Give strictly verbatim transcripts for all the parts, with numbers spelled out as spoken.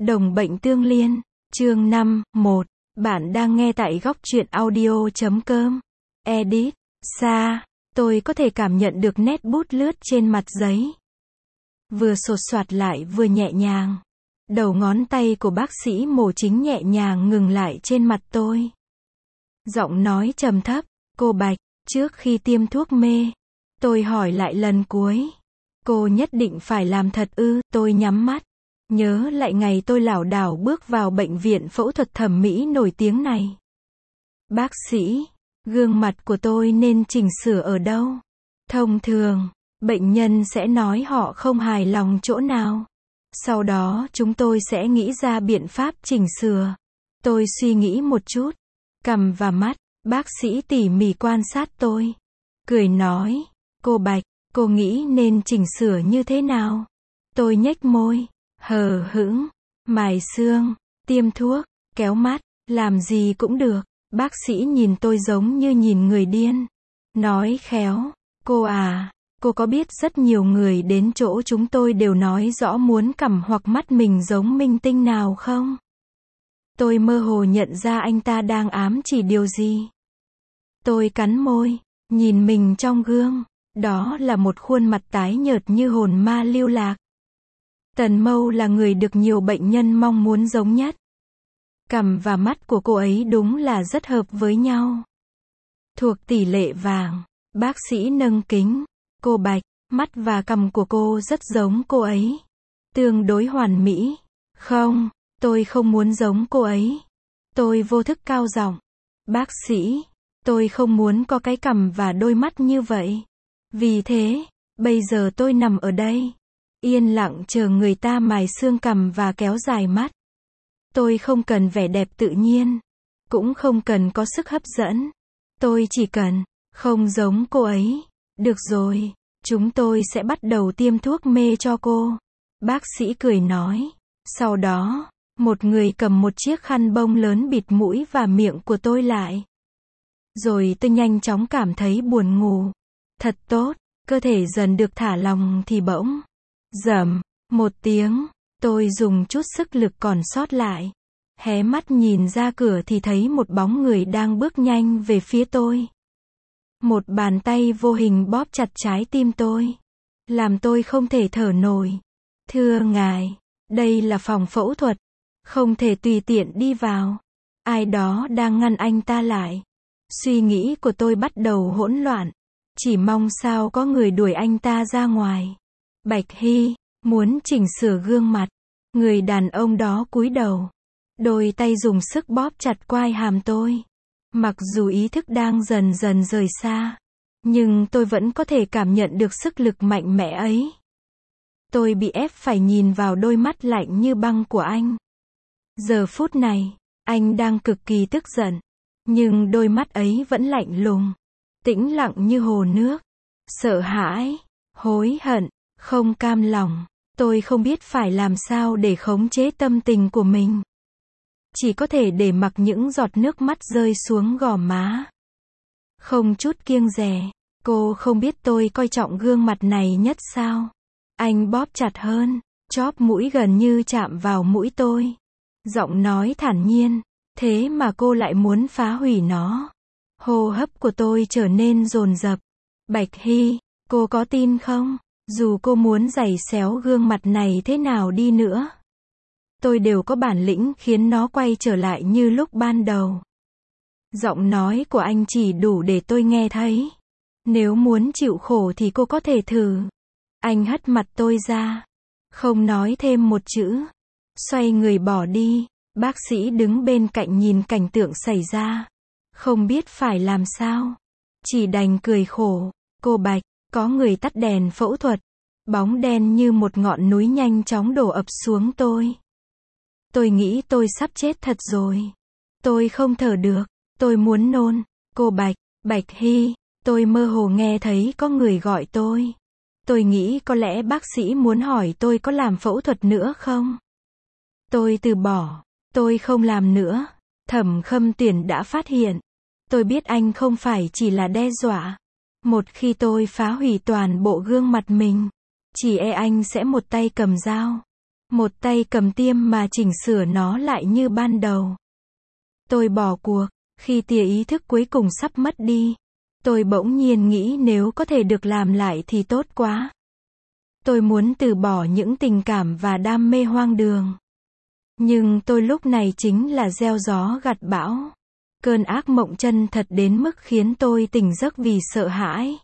Đồng bệnh tương liên, chương năm, một. Bạn đang nghe tại góc truyện audio chấm com. Edit, Sa, tôi có thể cảm nhận được nét bút lướt trên mặt giấy. Vừa sột soạt lại vừa nhẹ nhàng. Đầu ngón tay của bác sĩ mổ chính nhẹ nhàng ngừng lại trên mặt tôi. Giọng nói trầm thấp, cô Bạch, trước khi tiêm thuốc mê, tôi hỏi lại lần cuối. Cô nhất định phải làm thật ư? Tôi nhắm mắt. Nhớ lại ngày tôi lảo đảo bước vào bệnh viện phẫu thuật thẩm mỹ nổi tiếng này. Bác sĩ, gương mặt của tôi nên chỉnh sửa ở đâu? Thông thường, bệnh nhân sẽ nói họ không hài lòng chỗ nào. Sau đó chúng tôi sẽ nghĩ ra biện pháp chỉnh sửa. Tôi suy nghĩ một chút. Cằm và mắt, bác sĩ tỉ mỉ quan sát tôi. Cười nói, cô Bạch, cô nghĩ nên chỉnh sửa như thế nào? Tôi nhếch môi. Hờ hững, mài xương, tiêm thuốc, kéo mắt, làm gì cũng được. Bác sĩ nhìn tôi giống như nhìn người điên. Nói khéo, cô à, cô có biết rất nhiều người đến chỗ chúng tôi đều nói rõ muốn cằm hoặc mắt mình giống minh tinh nào không? Tôi mơ hồ nhận ra anh ta đang ám chỉ điều gì. Tôi cắn môi, nhìn mình trong gương. Đó là một khuôn mặt tái nhợt như hồn ma lưu lạc. Tần Mâu là người được nhiều bệnh nhân mong muốn giống nhất. Cằm và mắt của cô ấy đúng là rất hợp với nhau. Thuộc tỷ lệ vàng, bác sĩ nâng kính. Cô Bạch, mắt và cằm của cô rất giống cô ấy. Tương đối hoàn mỹ. Không, tôi không muốn giống cô ấy. Tôi vô thức cao giọng. Bác sĩ, tôi không muốn có cái cằm và đôi mắt như vậy. Vì thế, bây giờ tôi nằm ở đây. Yên lặng chờ người ta mài xương cằm và kéo dài mắt. Tôi không cần vẻ đẹp tự nhiên. Cũng không cần có sức hấp dẫn. Tôi chỉ cần, không giống cô ấy. Được rồi, chúng tôi sẽ bắt đầu tiêm thuốc mê cho cô. Bác sĩ cười nói. Sau đó, một người cầm một chiếc khăn bông lớn bịt mũi và miệng của tôi lại. Rồi tôi nhanh chóng cảm thấy buồn ngủ. Thật tốt, cơ thể dần được thả lỏng thì bỗng. Rầm, một tiếng, tôi dùng chút sức lực còn sót lại. Hé mắt nhìn ra cửa thì thấy một bóng người đang bước nhanh về phía tôi. Một bàn tay vô hình bóp chặt trái tim tôi. Làm tôi không thể thở nổi. Thưa ngài, đây là phòng phẫu thuật. Không thể tùy tiện đi vào. Ai đó đang ngăn anh ta lại. Suy nghĩ của tôi bắt đầu hỗn loạn. Chỉ mong sao có người đuổi anh ta ra ngoài. Bạch Hy, muốn chỉnh sửa gương mặt. Người đàn ông đó cúi đầu. Đôi tay dùng sức bóp chặt quai hàm tôi. Mặc dù ý thức đang dần dần rời xa. Nhưng tôi vẫn có thể cảm nhận được sức lực mạnh mẽ ấy. Tôi bị ép phải nhìn vào đôi mắt lạnh như băng của anh. Giờ phút này, anh đang cực kỳ tức giận. Nhưng đôi mắt ấy vẫn lạnh lùng. Tĩnh lặng như hồ nước. Sợ hãi, hối hận, không cam lòng. Tôi không biết phải làm sao để khống chế tâm tình của mình. Chỉ có thể để mặc những giọt nước mắt rơi xuống gò má. Không chút kiêng dè. Cô không biết tôi coi trọng gương mặt này nhất sao? Anh bóp chặt hơn. Chóp mũi gần như chạm vào mũi tôi. Giọng nói thản nhiên. Thế mà cô lại muốn phá hủy nó. Hô hấp của tôi trở nên dồn dập. Bạch Hy, cô có tin không? Dù cô muốn giày xéo gương mặt này thế nào đi nữa, tôi đều có bản lĩnh khiến nó quay trở lại như lúc ban đầu. Giọng nói của anh chỉ đủ để tôi nghe thấy. Nếu muốn chịu khổ thì cô có thể thử. Anh hất mặt tôi ra. Không nói thêm một chữ. Xoay người bỏ đi. Bác sĩ đứng bên cạnh nhìn cảnh tượng xảy ra. Không biết phải làm sao. Chỉ đành cười khổ. Cô Bạch, có người tắt đèn phẫu thuật. Bóng đen như một ngọn núi nhanh chóng đổ ập xuống tôi. Tôi nghĩ tôi sắp chết thật rồi. Tôi không thở được. Tôi muốn nôn. Cô Bạch, Bạch Hy. Tôi mơ hồ nghe thấy có người gọi tôi. Tôi nghĩ có lẽ bác sĩ muốn hỏi tôi có làm phẫu thuật nữa không. Tôi từ bỏ. Tôi không làm nữa. Thẩm Khâm Tuyển đã phát hiện. Tôi biết anh không phải chỉ là đe dọa. Một khi tôi phá hủy toàn bộ gương mặt mình, chỉ e anh sẽ một tay cầm dao, Một tay cầm tiêm mà chỉnh sửa nó lại như ban đầu. Tôi bỏ cuộc, khi tia ý thức cuối cùng sắp mất đi. Tôi bỗng nhiên nghĩ nếu có thể được làm lại thì tốt quá. Tôi muốn từ bỏ những tình cảm và đam mê hoang đường. Nhưng tôi lúc này chính là gieo gió gặt bão. Cơn ác mộng chân thật đến mức khiến tôi tỉnh giấc vì sợ hãi.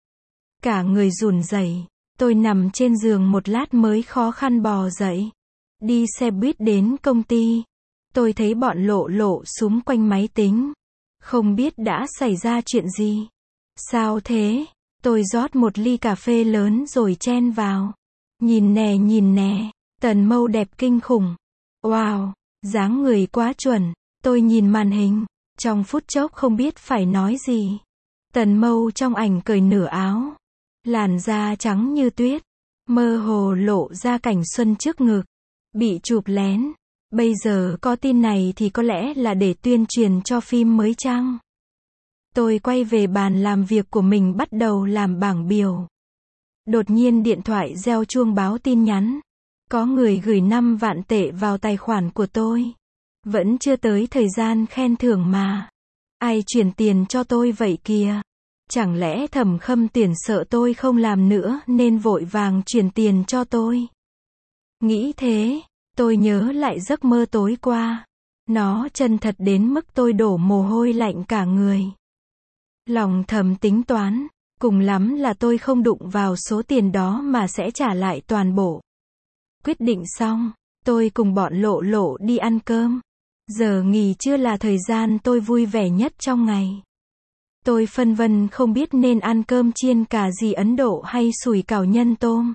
Cả người run rẩy, tôi nằm trên giường một lát mới khó khăn bò dậy. Đi xe buýt đến công ty. Tôi thấy bọn lộ lộ xúm quanh máy tính. Không biết đã xảy ra chuyện gì. Sao thế? Tôi rót một ly cà phê lớn rồi chen vào. Nhìn nè nhìn nè, Tần Mâu đẹp kinh khủng. Wow, dáng người quá chuẩn. Tôi nhìn màn hình, trong phút chốc không biết phải nói gì. Tần Mâu trong ảnh cởi nửa áo. Làn da trắng như tuyết. Mơ hồ lộ ra cảnh xuân trước ngực. Bị chụp lén. Bây giờ có tin này thì có lẽ là để tuyên truyền cho phim mới chăng? Tôi quay về bàn làm việc của mình bắt đầu làm bảng biểu. Đột nhiên điện thoại reo chuông báo tin nhắn. Có người gửi năm vạn tệ vào tài khoản của tôi. Vẫn chưa tới thời gian khen thưởng mà. Ai chuyển tiền cho tôi vậy kìa? Chẳng lẽ Thẩm Khâm Tuyển sợ tôi không làm nữa nên vội vàng chuyển tiền cho tôi? Nghĩ thế, tôi nhớ lại giấc mơ tối qua. Nó chân thật đến mức tôi đổ mồ hôi lạnh cả người. Lòng thầm tính toán, cùng lắm là tôi không đụng vào số tiền đó mà sẽ trả lại toàn bộ. Quyết định xong, tôi cùng bọn lộ lộ đi ăn cơm. Giờ nghỉ trưa là thời gian tôi vui vẻ nhất trong ngày. Tôi phân vân không biết nên ăn cơm chiên cà ri Ấn Độ hay sủi cảo nhân tôm.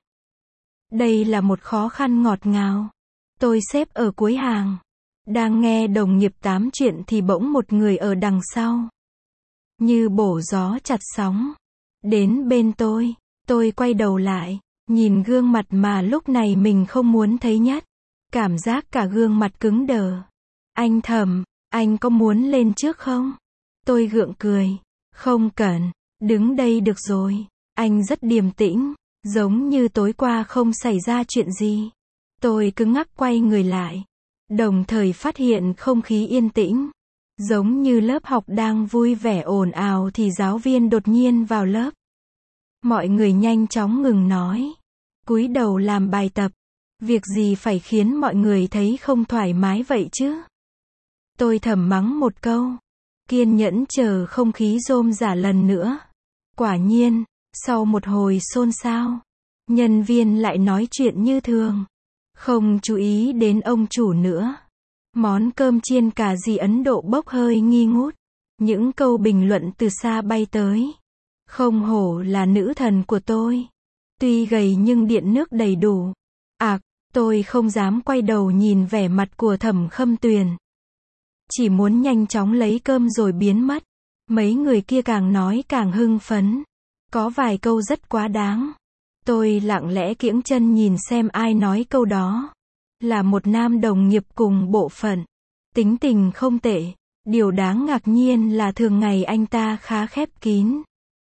Đây là một khó khăn ngọt ngào. Tôi xếp ở cuối hàng. Đang nghe đồng nghiệp tám chuyện thì bỗng một người ở đằng sau. Như bổ gió chặt sóng. Đến bên tôi. Tôi quay đầu lại. Nhìn gương mặt mà lúc này mình không muốn thấy nhất. Cảm giác cả gương mặt cứng đờ. Anh Thẩm, anh có muốn lên trước không? Tôi gượng cười. Không cần. Đứng đây được rồi. Anh rất điềm tĩnh. Giống như tối qua không xảy ra chuyện gì. Tôi cứng ngắc quay người lại. Đồng thời phát hiện không khí yên tĩnh. Giống như lớp học đang vui vẻ ồn ào thì giáo viên đột nhiên vào lớp. Mọi người nhanh chóng ngừng nói. Cúi đầu làm bài tập. Việc gì phải khiến mọi người thấy không thoải mái vậy chứ? Tôi thầm mắng một câu. Kiên nhẫn chờ không khí rôm rả lần nữa. Quả nhiên, sau một hồi xôn xao, nhân viên lại nói chuyện như thường. Không chú ý đến ông chủ nữa. Món cơm chiên cà ri Ấn Độ bốc hơi nghi ngút. Những câu bình luận từ xa bay tới. Không hổ là nữ thần của tôi. Tuy gầy nhưng điện nước đầy đủ. Ạc, tôi không dám quay đầu nhìn vẻ mặt của Thẩm Khâm Tuyền. Chỉ muốn nhanh chóng lấy cơm rồi biến mất. Mấy người kia càng nói càng hưng phấn. Có vài câu rất quá đáng. Tôi lặng lẽ kiễng chân nhìn xem ai nói câu đó. Là một nam đồng nghiệp cùng bộ phận. Tính tình không tệ. Điều đáng ngạc nhiên là thường ngày anh ta khá khép kín.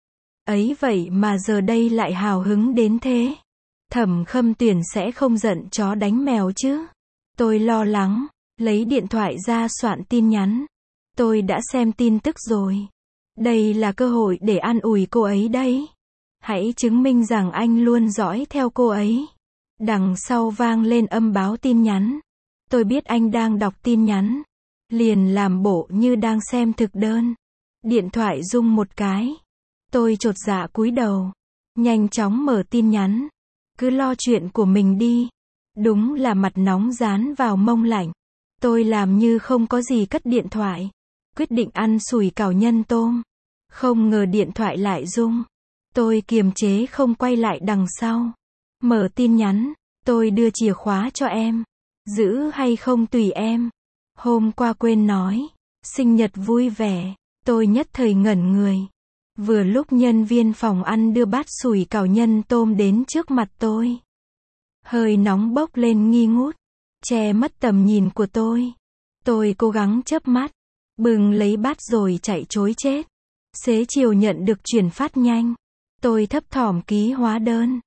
Ấy vậy mà giờ đây lại hào hứng đến thế. Thẩm Khâm Tuyển sẽ không giận chó đánh mèo chứ? Tôi lo lắng, lấy điện thoại ra soạn tin nhắn. Tôi đã xem tin tức rồi. Đây là cơ hội để an ủi cô ấy đấy. Hãy chứng minh rằng anh luôn dõi theo cô ấy. Đằng sau vang lên âm báo tin nhắn. Tôi biết anh đang đọc tin nhắn. Liền làm bộ như đang xem thực đơn. Điện thoại rung một cái. Tôi chột dạ cúi đầu. Nhanh chóng mở tin nhắn. Cứ lo chuyện của mình đi. Đúng là mặt nóng dán vào mông lạnh. Tôi làm như không có gì cất điện thoại. Quyết định ăn sủi cảo nhân tôm. Không ngờ điện thoại lại rung. Tôi kiềm chế không quay lại đằng sau. Mở tin nhắn. Tôi đưa chìa khóa cho em. Giữ hay không tùy em. Hôm qua quên nói. Sinh nhật vui vẻ. Tôi nhất thời ngẩn người. Vừa lúc nhân viên phòng ăn đưa bát sủi cảo nhân tôm đến trước mặt tôi. Hơi nóng bốc lên nghi ngút. Che mất tầm nhìn của tôi. Tôi cố gắng chớp mắt. Bừng lấy bát rồi chạy trối chết. Xế chiều nhận được chuyển phát nhanh. Tôi thấp thỏm ký hóa đơn.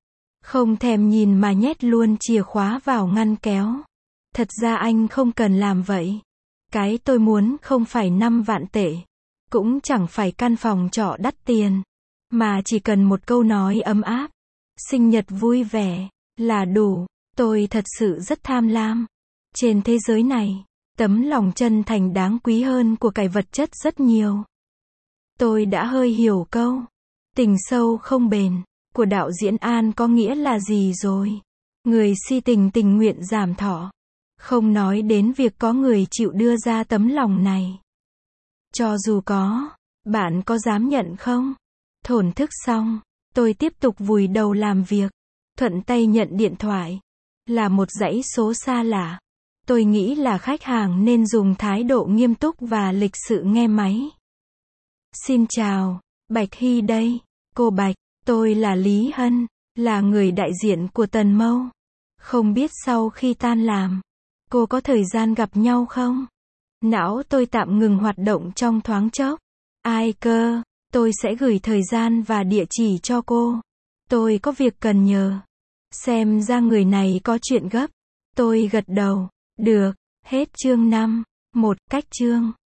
Không thèm nhìn mà nhét luôn chìa khóa vào ngăn kéo. Thật ra anh không cần làm vậy. Cái tôi muốn không phải năm vạn tệ. Cũng chẳng phải căn phòng trọ đắt tiền. Mà chỉ cần một câu nói ấm áp. Sinh nhật vui vẻ. Là đủ. Tôi thật sự rất tham lam. Trên thế giới này, tấm lòng chân thành đáng quý hơn của cải vật chất rất nhiều. Tôi đã hơi hiểu câu tình sâu không bền của đạo diễn An có nghĩa là gì rồi. Người si tình tình nguyện giảm thọ. Không nói đến việc có người chịu đưa ra tấm lòng này. Cho dù có, bạn có dám nhận không? Thổn thức xong, tôi tiếp tục vùi đầu làm việc. Thuận tay nhận điện thoại. Là một dãy số xa lạ. Tôi nghĩ là khách hàng nên dùng thái độ nghiêm túc và lịch sự nghe máy. Xin chào, Bạch Hy đây. Cô Bạch, tôi là Lý Hân, là người đại diện của Tần Mâu. Không biết sau khi tan làm, cô có thời gian gặp nhau không? Não tôi tạm ngừng hoạt động trong thoáng chốc. Ai cơ, tôi sẽ gửi thời gian và địa chỉ cho cô. Tôi có việc cần nhờ. Xem ra người này có chuyện gấp. Tôi gật đầu. Được, hết chương năm. Một cách chương.